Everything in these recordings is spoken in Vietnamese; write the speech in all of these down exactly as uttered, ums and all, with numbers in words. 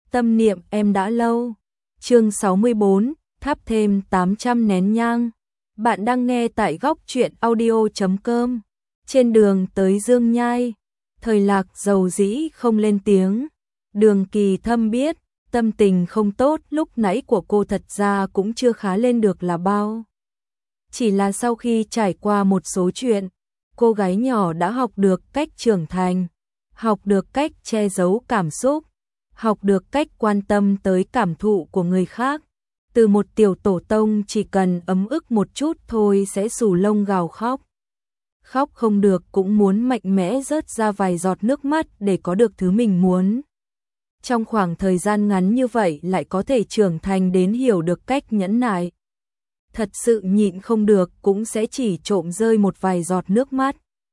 tâm niệm em đã lâu. Chương sáu mươi bốn, thắp thêm tám trăm nén nhang. Bạn đang nghe tại góc truyện audio chấm com. Trên đường tới Dương Nhai, Thời Lạc dầu dĩ không lên tiếng. Đường Kỳ Thâm biết, tâm tình không tốt lúc nãy của cô thật ra cũng chưa khá lên được là bao. Chỉ là sau khi trải qua một số chuyện, cô gái nhỏ đã học được cách trưởng thành, học được cách che giấu cảm xúc, học được cách quan tâm tới cảm thụ của người khác. Từ một tiểu tổ tông chỉ cần ấm ức một chút thôi sẽ xù lông gào khóc. Khóc không được cũng muốn mạnh mẽ rớt ra vài giọt nước mắt để có được thứ mình muốn. Trong khoảng thời gian ngắn như vậy lại có thể trưởng thành đến hiểu được cách nhẫn nại. Thật sự nhịn không được cũng sẽ chỉ trộm rơi một vài giọt nước mắt.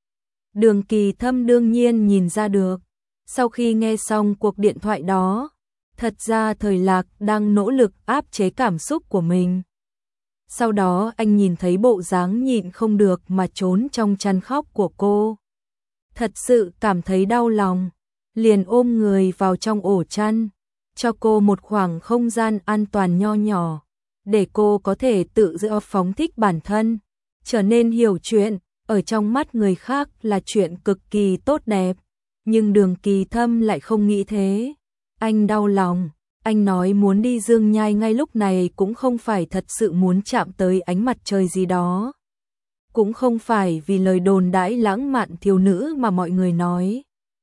Đường Kỳ Thâm đương nhiên nhìn ra được. Sau khi nghe xong cuộc điện thoại đó, thật ra Thời Lạc đang nỗ lực áp chế cảm xúc của mình. Sau đó anh nhìn thấy bộ dáng nhịn không được mà trốn trong chăn khóc của cô. Thật sự cảm thấy đau lòng, liền ôm người vào trong ổ chăn, cho cô một khoảng không gian an toàn nho nhỏ, để cô có thể tự do phóng thích bản thân, trở nên hiểu chuyện, ở trong mắt người khác là chuyện cực kỳ tốt đẹp. Nhưng Đường Kỳ Thâm lại không nghĩ thế. Anh đau lòng, anh nói muốn đi Dương Nhai ngay lúc này cũng không phải thật sự muốn chạm tới ánh mặt trời gì đó. Cũng không phải vì lời đồn đãi lãng mạn thiếu nữ mà mọi người nói.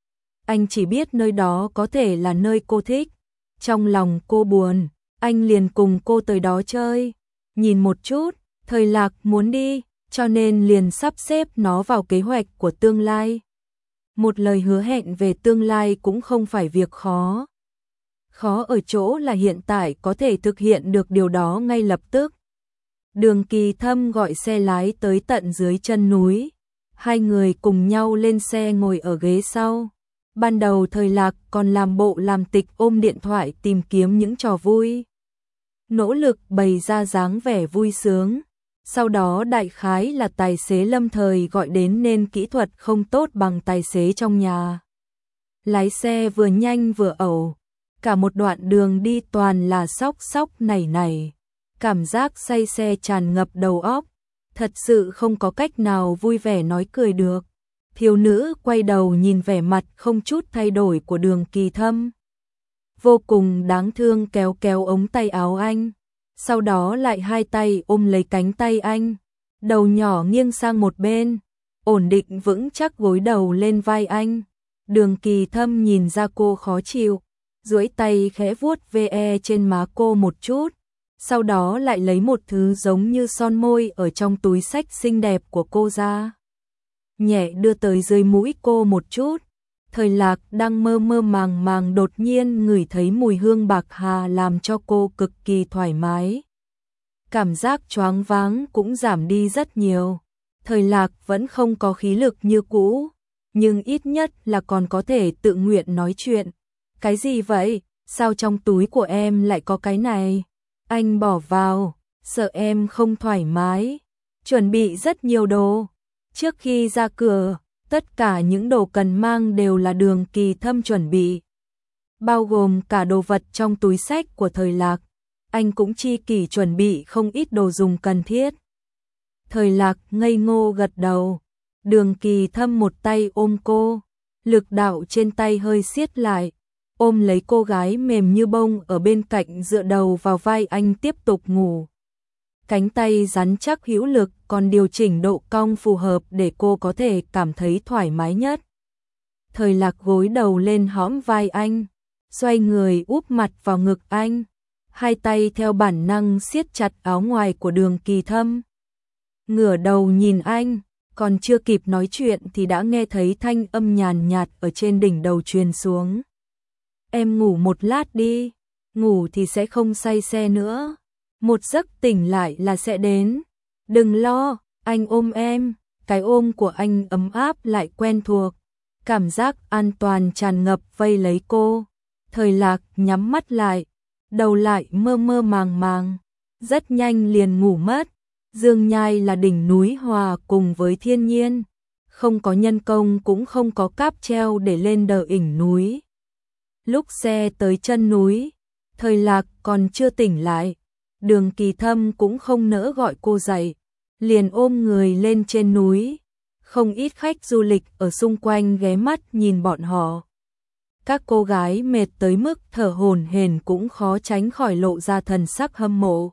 Anh chỉ biết nơi đó có thể là nơi cô thích. Trong lòng cô buồn, anh liền cùng cô tới đó chơi. Nhìn một chút, Thời Lạc muốn đi, cho nên liền sắp xếp nó vào kế hoạch của tương lai. Một lời hứa hẹn về tương lai cũng không phải việc khó. Khó ở chỗ là hiện tại có thể thực hiện được điều đó ngay lập tức. Đường Kỳ Thâm gọi xe lái tới tận dưới chân núi. Hai người cùng nhau lên xe ngồi ở ghế sau. Ban đầu Thời Lạc còn làm bộ làm tịch ôm điện thoại tìm kiếm những trò vui. Nỗ lực bày ra dáng vẻ vui sướng. Sau đó đại khái là tài xế lâm thời gọi đến nên kỹ thuật không tốt bằng tài xế trong nhà. Lái xe vừa nhanh vừa ẩu. Cả một đoạn đường đi toàn là sóc sóc nảy nảy. Cảm giác say xe tràn ngập đầu óc. Thật sự không có cách nào vui vẻ nói cười được. Thiếu nữ quay đầu nhìn vẻ mặt không chút thay đổi của Đường Kỳ Thâm. Vô cùng đáng thương kéo kéo ống tay áo anh. Sau đó lại hai tay ôm lấy cánh tay anh. Đầu nhỏ nghiêng sang một bên. Ổn định vững chắc gối đầu lên vai anh. Đường Kỳ Thâm nhìn ra cô khó chịu. Duỗi tay khẽ vuốt ve trên má cô một chút. Sau đó lại lấy một thứ giống như son môi ở trong túi xách xinh đẹp của cô ra. Nhẹ đưa tới dưới mũi cô một chút. Thời Lạc đang mơ mơ màng màng đột nhiên ngửi thấy mùi hương bạc hà làm cho cô cực kỳ thoải mái. Cảm giác choáng váng cũng giảm đi rất nhiều. Thời Lạc vẫn không có khí lực như cũ, nhưng ít nhất là còn có thể tự nguyện nói chuyện. Cái gì vậy? Sao trong túi của em lại có cái này? Anh bỏ vào, sợ em không thoải mái. Chuẩn bị rất nhiều đồ. Trước khi ra cửa, tất cả những đồ cần mang đều là Đường Kỳ Thâm chuẩn bị. Bao gồm cả đồ vật trong túi xách của Thời Lạc. Anh cũng chi kỷ chuẩn bị không ít đồ dùng cần thiết. Thời Lạc ngây ngô gật đầu. Đường Kỳ Thâm một tay ôm cô. Lực đạo trên tay hơi siết lại. Ôm lấy cô gái mềm như bông ở bên cạnh dựa đầu vào vai anh tiếp tục ngủ. Cánh tay rắn chắc hữu lực còn điều chỉnh độ cong phù hợp để cô có thể cảm thấy thoải mái nhất. Thời Lạc gối đầu lên hõm vai anh, xoay người úp mặt vào ngực anh, hai tay theo bản năng siết chặt áo ngoài của Đường Kỳ Thâm. Ngửa đầu nhìn anh, còn chưa kịp nói chuyện thì đã nghe thấy thanh âm nhàn nhạt ở trên đỉnh đầu truyền xuống. Em ngủ một lát đi, ngủ thì sẽ không say xe nữa. Một giấc tỉnh lại là sẽ đến. Đừng lo, anh ôm em. Cái ôm của anh ấm áp lại quen thuộc. Cảm giác an toàn tràn ngập vây lấy cô. Thời Lạc nhắm mắt lại, đầu lại mơ mơ màng màng. Rất nhanh liền ngủ mất. Dương Nhai là đỉnh núi hòa cùng với thiên nhiên. Không có nhân công cũng không có cáp treo để lên đờ đỉnh núi. Lúc xe tới chân núi, Thời Lạc còn chưa tỉnh lại, Đường Kỳ Thâm cũng không nỡ gọi cô dậy, liền ôm người lên trên núi. Không ít khách du lịch ở xung quanh ghé mắt nhìn bọn họ. Các cô gái mệt tới mức thở hổn hển cũng khó tránh khỏi lộ ra thần sắc hâm mộ.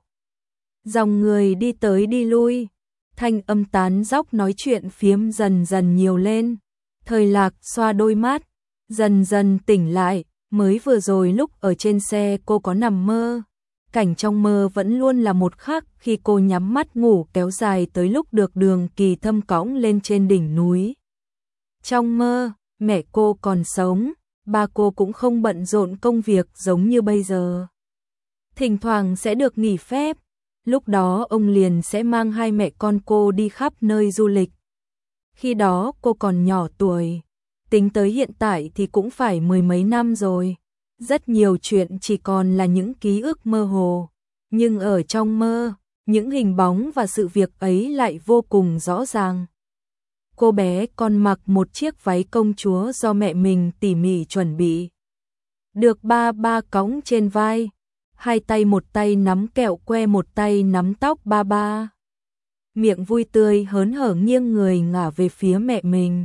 Dòng người đi tới đi lui, thanh âm tán dóc nói chuyện phiếm dần dần nhiều lên. Thời Lạc xoa đôi mắt, dần dần tỉnh lại, mới vừa rồi lúc ở trên xe cô có nằm mơ. Cảnh trong mơ vẫn luôn là một khác khi cô nhắm mắt ngủ kéo dài tới lúc được Đường Kỳ Thâm cõng lên trên đỉnh núi. Trong mơ, mẹ cô còn sống, ba cô cũng không bận rộn công việc giống như bây giờ. Thỉnh thoảng sẽ được nghỉ phép, lúc đó ông liền sẽ mang hai mẹ con cô đi khắp nơi du lịch. Khi đó cô còn nhỏ tuổi, tính tới hiện tại thì cũng phải mười mấy năm rồi. Rất nhiều chuyện chỉ còn là những ký ức mơ hồ, nhưng ở trong mơ, những hình bóng và sự việc ấy lại vô cùng rõ ràng. Cô bé còn mặc một chiếc váy công chúa do mẹ mình tỉ mỉ chuẩn bị. Được ba ba cõng trên vai, hai tay một tay nắm kẹo que một tay nắm tóc ba ba. Miệng vui tươi hớn hở nghiêng người ngả về phía mẹ mình.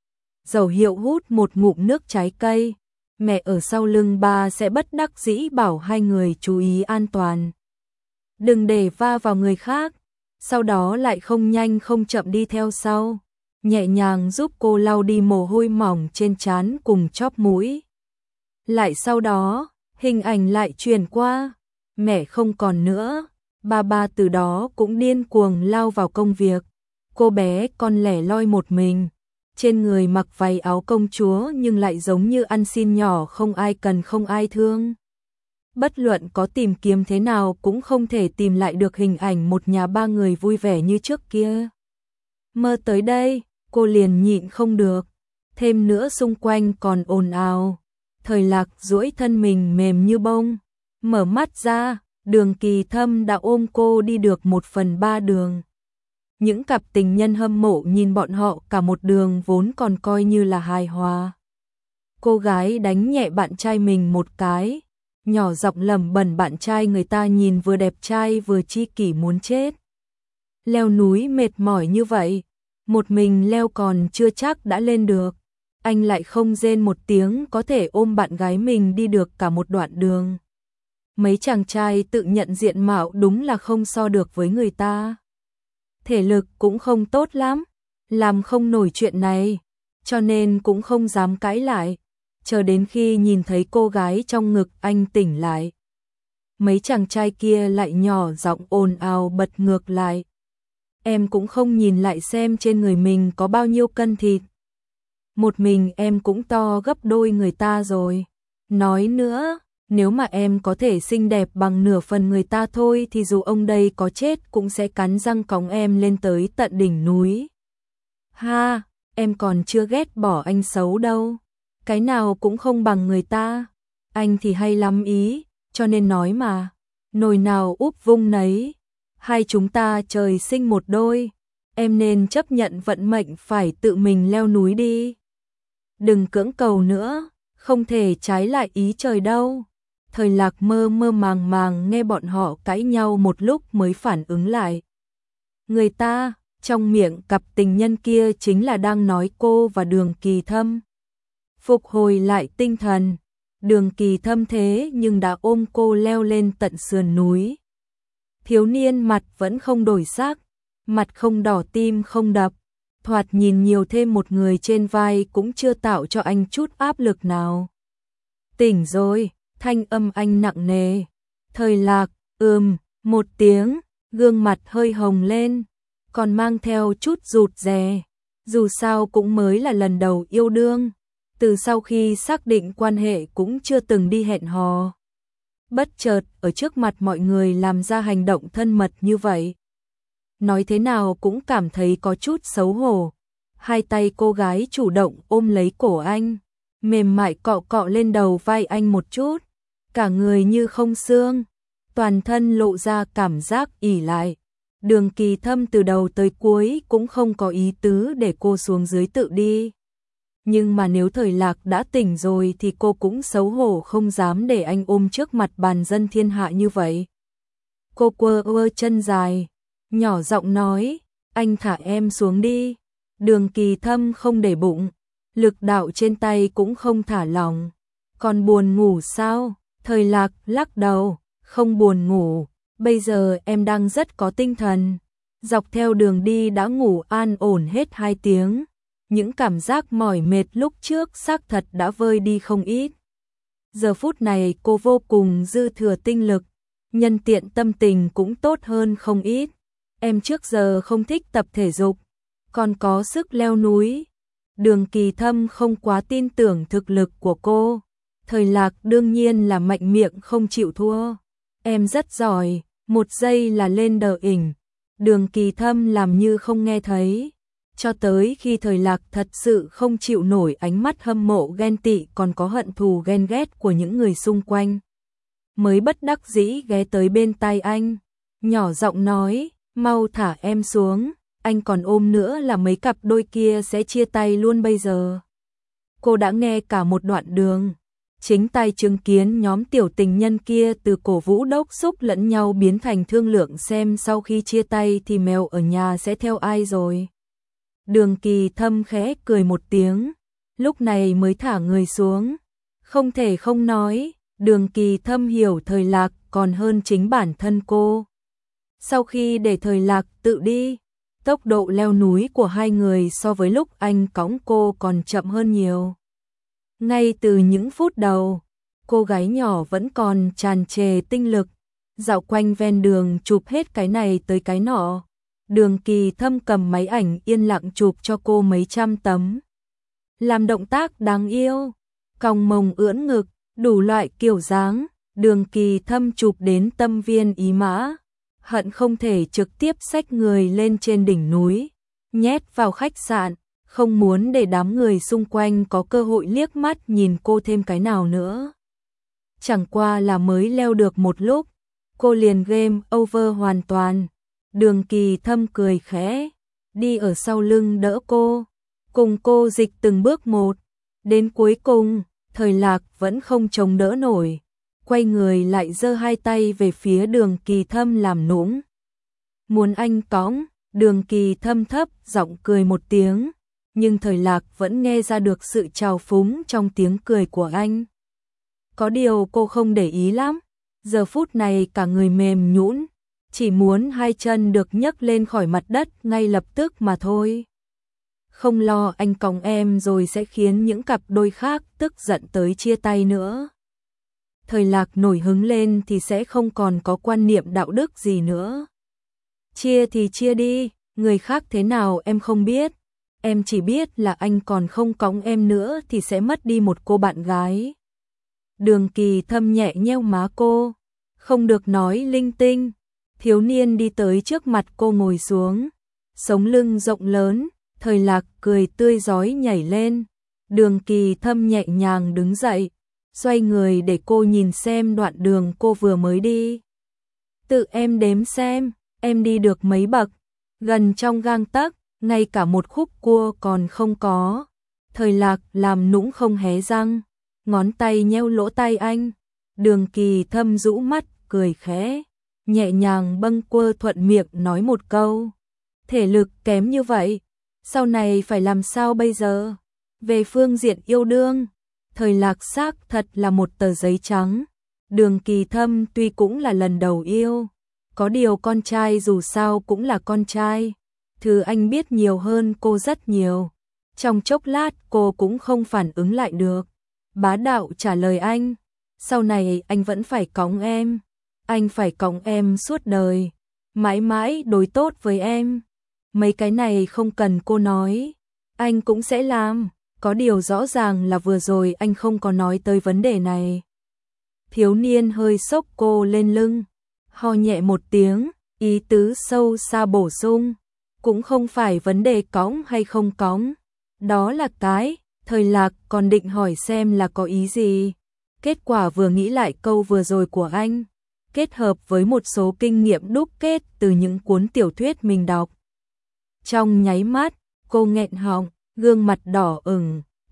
Dầu hiệu hút một ngụm nước trái cây, mẹ ở sau lưng ba sẽ bất đắc dĩ bảo hai người chú ý an toàn. Đừng để va vào người khác, sau đó lại không nhanh không chậm đi theo sau, nhẹ nhàng giúp cô lau đi mồ hôi mỏng trên trán cùng chóp mũi. Lại sau đó, hình ảnh lại truyền qua, mẹ không còn nữa, ba ba từ đó cũng điên cuồng lao vào công việc. Cô bé còn lẻ loi một mình, trên người mặc váy áo công chúa nhưng lại giống như ăn xin nhỏ không ai cần không ai thương. Bất luận có tìm kiếm thế nào cũng không thể tìm lại được hình ảnh một nhà ba người vui vẻ như trước kia. Mơ tới đây, cô liền nhịn không được, thêm nữa xung quanh còn ồn ào. Thời Lạc duỗi thân mình mềm như bông, mở mắt ra, Đường Kỳ Thâm đã ôm cô đi được một phần ba đường. Những cặp tình nhân hâm mộ nhìn bọn họ cả một đường vốn còn coi như là hài hòa. Cô gái đánh nhẹ bạn trai mình một cái, nhỏ giọng lẩm bẩm bạn trai người ta nhìn vừa đẹp trai vừa chi kỷ muốn chết. Leo núi mệt mỏi như vậy, một mình leo còn chưa chắc đã lên được, anh lại không rên một tiếng có thể ôm bạn gái mình đi được cả một đoạn đường. Mấy chàng trai tự nhận diện mạo đúng là không so được với người ta. Thể lực cũng không tốt lắm, làm không nổi chuyện này, cho nên cũng không dám cãi lại, chờ đến khi nhìn thấy cô gái trong ngực anh tỉnh lại. Mấy chàng trai kia lại nhỏ giọng ồn ào bật ngược lại. Em cũng không nhìn lại xem trên người mình có bao nhiêu cân thịt. Một mình em cũng to gấp đôi người ta rồi. Nói nữa, nếu mà em có thể xinh đẹp bằng nửa phần người ta thôi thì dù ông đây có chết cũng sẽ cắn răng cõng em lên tới tận đỉnh núi. Ha, em còn chưa ghét bỏ anh xấu đâu. Cái nào cũng không bằng người ta. Anh thì hay lắm ý, cho nên nói mà. Nồi nào úp vung nấy. Hai chúng ta trời sinh một đôi. Em nên chấp nhận vận mệnh phải tự mình leo núi đi. Đừng cưỡng cầu nữa, không thể trái lại ý trời đâu. Thời Lạc mơ mơ màng màng nghe bọn họ cãi nhau một lúc mới phản ứng lại. Người ta, trong miệng cặp tình nhân kia chính là đang nói cô và Đường Kỳ Thâm. Phục hồi lại tinh thần, Đường Kỳ Thâm thế nhưng đã ôm cô leo lên tận sườn núi. Thiếu niên mặt vẫn không đổi sắc, mặt không đỏ tim không đập, thoạt nhìn nhiều thêm một người trên vai cũng chưa tạo cho anh chút áp lực nào. Tỉnh rồi, thanh âm anh nặng nề. Thời Lạc, ừm, một tiếng, gương mặt hơi hồng lên, còn mang theo chút rụt rè. Dù sao cũng mới là lần đầu yêu đương, từ sau khi xác định quan hệ cũng chưa từng đi hẹn hò. Bất chợt ở trước mặt mọi người làm ra hành động thân mật như vậy. Nói thế nào cũng cảm thấy có chút xấu hổ. Hai tay cô gái chủ động ôm lấy cổ anh, mềm mại cọ cọ lên đầu vai anh một chút, cả người như không xương, toàn thân lộ ra cảm giác ỉ lại. Đường Kỳ Thâm từ đầu tới cuối cũng không có ý tứ để cô xuống dưới tự đi. Nhưng mà nếu Thời Lạc đã tỉnh rồi thì cô cũng xấu hổ không dám để anh ôm trước mặt bàn dân thiên hạ như vậy. Cô quơ quơ chân dài, nhỏ giọng nói, anh thả em xuống đi. Đường Kỳ Thâm không để bụng, lực đạo trên tay cũng không thả lỏng. Còn buồn ngủ sao? Thời Lạc lắc đầu, không buồn ngủ, bây giờ em đang rất có tinh thần. Dọc theo đường đi đã ngủ an ổn hết hai tiếng. Những cảm giác mỏi mệt lúc trước xác thật đã vơi đi không ít. Giờ phút này cô vô cùng dư thừa tinh lực, nhân tiện tâm tình cũng tốt hơn không ít. Em trước giờ không thích tập thể dục, còn có sức leo núi. Đường Kỳ Thâm không quá tin tưởng thực lực của cô. Thời Lạc đương nhiên là mạnh miệng không chịu thua. Em rất giỏi, một giây là lên đờ ỉnh. Đường Kỳ Thâm làm như không nghe thấy. Cho tới khi Thời Lạc thật sự không chịu nổi ánh mắt hâm mộ ghen tị còn có hận thù ghen ghét của những người xung quanh, mới bất đắc dĩ ghé tới bên tai anh, nhỏ giọng nói, mau thả em xuống, anh còn ôm nữa là mấy cặp đôi kia sẽ chia tay luôn bây giờ. Cô đã nghe cả một đoạn đường, chính tay chứng kiến nhóm tiểu tình nhân kia từ cổ vũ đốc xúc lẫn nhau biến thành thương lượng xem sau khi chia tay thì mèo ở nhà sẽ theo ai rồi. Đường Kỳ Thâm khẽ cười một tiếng, lúc này mới thả người xuống. Không thể không nói, Đường Kỳ Thâm hiểu Thời Lạc còn hơn chính bản thân cô. Sau khi để Thời Lạc tự đi, tốc độ leo núi của hai người so với lúc anh cõng cô còn chậm hơn nhiều. Ngay từ những phút đầu, cô gái nhỏ vẫn còn tràn trề tinh lực, dạo quanh ven đường chụp hết cái này tới cái nọ. Đường Kỳ Thâm cầm máy ảnh yên lặng chụp cho cô mấy trăm tấm. Làm động tác đáng yêu, cong mông ưỡn ngực, đủ loại kiểu dáng. Đường Kỳ Thâm chụp đến tâm viên ý mã, hận không thể trực tiếp xách người lên trên đỉnh núi, nhét vào khách sạn, không muốn để đám người xung quanh có cơ hội liếc mắt nhìn cô thêm cái nào nữa. Chẳng qua là mới leo được một lúc, cô liền game over hoàn toàn. Đường Kỳ Thâm cười khẽ, đi ở sau lưng đỡ cô, cùng cô dịch từng bước một. Đến cuối cùng, Thời Lạc vẫn không chống đỡ nổi, quay người lại giơ hai tay về phía Đường Kỳ Thâm làm nũng. Muốn anh cõng, Đường Kỳ Thâm thấp giọng cười một tiếng, nhưng Thời Lạc vẫn nghe ra được sự trào phúng trong tiếng cười của anh. Có điều cô không để ý lắm, giờ phút này cả người mềm nhũn, chỉ muốn hai chân được nhấc lên khỏi mặt đất ngay lập tức mà thôi. Không lo anh cõng em rồi sẽ khiến những cặp đôi khác tức giận tới chia tay nữa. Thời Lạc nổi hứng lên thì sẽ không còn có quan niệm đạo đức gì nữa. Chia thì chia đi, người khác thế nào em không biết. Em chỉ biết là anh còn không cõng em nữa thì sẽ mất đi một cô bạn gái. Đường Kỳ Thâm nhẹ nheo má cô, không được nói linh tinh. Thiếu niên đi tới trước mặt cô ngồi xuống, sống lưng rộng lớn. Thời Lạc cười tươi rói nhảy lên. Đường Kỳ Thâm nhẹ nhàng đứng dậy, xoay người để cô nhìn xem đoạn đường cô vừa mới đi. Tự em đếm xem, em đi được mấy bậc, gần trong gang tấc, ngay cả một khúc cua còn không có. Thời Lạc làm nũng không hé răng, ngón tay nheo lỗ tai anh. Đường Kỳ Thâm rũ mắt cười khẽ, nhẹ nhàng bâng quơ thuận miệng nói một câu. Thể lực kém như vậy, sau này phải làm sao bây giờ? Về phương diện yêu đương, Thời Lạc xác thật là một tờ giấy trắng. Đường Kỳ Thâm tuy cũng là lần đầu yêu, có điều con trai dù sao cũng là con trai. Thứ anh biết nhiều hơn cô rất nhiều. Trong chốc lát cô cũng không phản ứng lại được. Bá đạo trả lời anh, sau này anh vẫn phải cõng em. Anh phải cõng em suốt đời, mãi mãi đối tốt với em. Mấy cái này không cần cô nói, anh cũng sẽ làm. Có điều rõ ràng là vừa rồi anh không có nói tới vấn đề này. Thiếu niên hơi xốc cô lên lưng, ho nhẹ một tiếng, ý tứ sâu xa bổ sung. Cũng không phải vấn đề cõng hay không cõng, đó là cái. Thời Lạc còn định hỏi xem là có ý gì. Kết quả vừa nghĩ lại câu vừa rồi của anh, kết hợp với một số kinh nghiệm đúc kết từ những cuốn tiểu thuyết mình đọc. Trong nháy mắt, cô nghẹn họng, gương mặt đỏ ửng,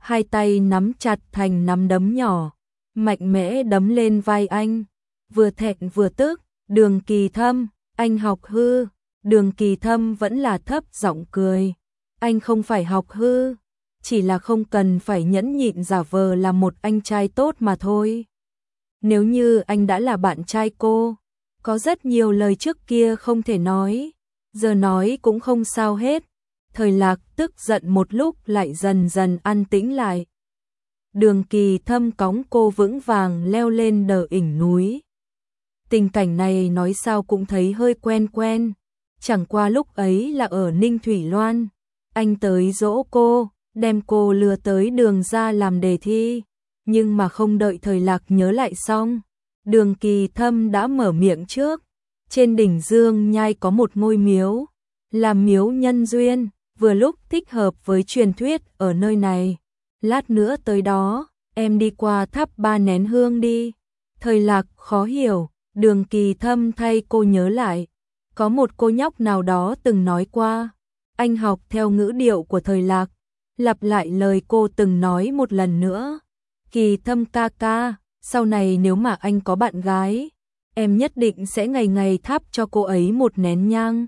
hai tay nắm chặt thành nắm đấm nhỏ, mạnh mẽ đấm lên vai anh, vừa thẹn vừa tức. Đường Kỳ Thâm, anh học hư. Đường Kỳ Thâm vẫn là thấp giọng cười. Anh không phải học hư, chỉ là không cần phải nhẫn nhịn giả vờ là một anh trai tốt mà thôi. Nếu như anh đã là bạn trai cô, có rất nhiều lời trước kia không thể nói, giờ nói cũng không sao hết. Thời Lạc tức giận một lúc lại dần dần an tĩnh lại. Đường Kỳ Thâm cõng cô vững vàng leo lên đờ ỉnh núi. Tình cảnh này nói sao cũng thấy hơi quen quen, chẳng qua lúc ấy là ở Ninh Thủy Loan. Anh tới dỗ cô, đem cô lừa tới đường ra làm đề thi, nhưng mà không đợi Thời Lạc nhớ lại xong, Đường Kỳ Thâm đã mở miệng trước. Trên đỉnh Dương Nhai có một ngôi miếu, là miếu nhân duyên, vừa lúc thích hợp với truyền thuyết ở nơi này. Lát nữa tới đó, em đi qua thắp ba nén hương đi. Thời Lạc khó hiểu, Đường Kỳ Thâm thay cô nhớ lại, có một cô nhóc nào đó từng nói qua. Anh học theo ngữ điệu của Thời Lạc, lặp lại lời cô từng nói một lần nữa. Kỳ Thâm ca ca, sau này nếu mà anh có bạn gái, em nhất định sẽ ngày ngày thắp cho cô ấy một nén nhang.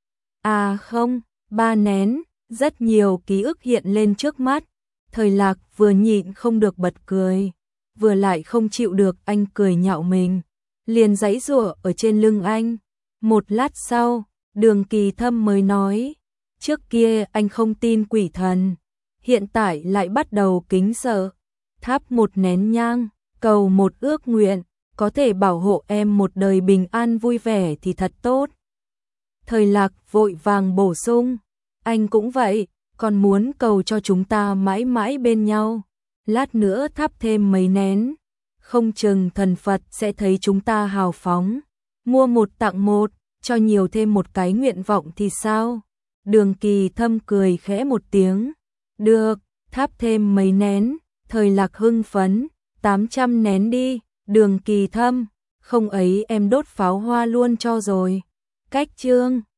À không, ba nén, rất nhiều ký ức hiện lên trước mắt. Thời Lạc vừa nhịn không được bật cười, vừa lại không chịu được anh cười nhạo mình, liền giãy giụa ở trên lưng anh. Một lát sau, Đường Kỳ Thâm mới nói, trước kia anh không tin quỷ thần, hiện tại lại bắt đầu kính sợ. Thắp một nén nhang, cầu một ước nguyện, có thể bảo hộ em một đời bình an vui vẻ thì thật tốt. Thời Lạc vội vàng bổ sung, anh cũng vậy, còn muốn cầu cho chúng ta mãi mãi bên nhau. Lát nữa thắp thêm mấy nén, không chừng thần Phật sẽ thấy chúng ta hào phóng, mua một tặng một, cho nhiều thêm một cái nguyện vọng thì sao? Đường Kỳ Thâm cười khẽ một tiếng, được, thắp thêm mấy nén. Thời Lạc hưng phấn, tám trăm nén đi. Đường Kỳ Thâm, không ấy em đốt pháo hoa luôn cho rồi. Cách chương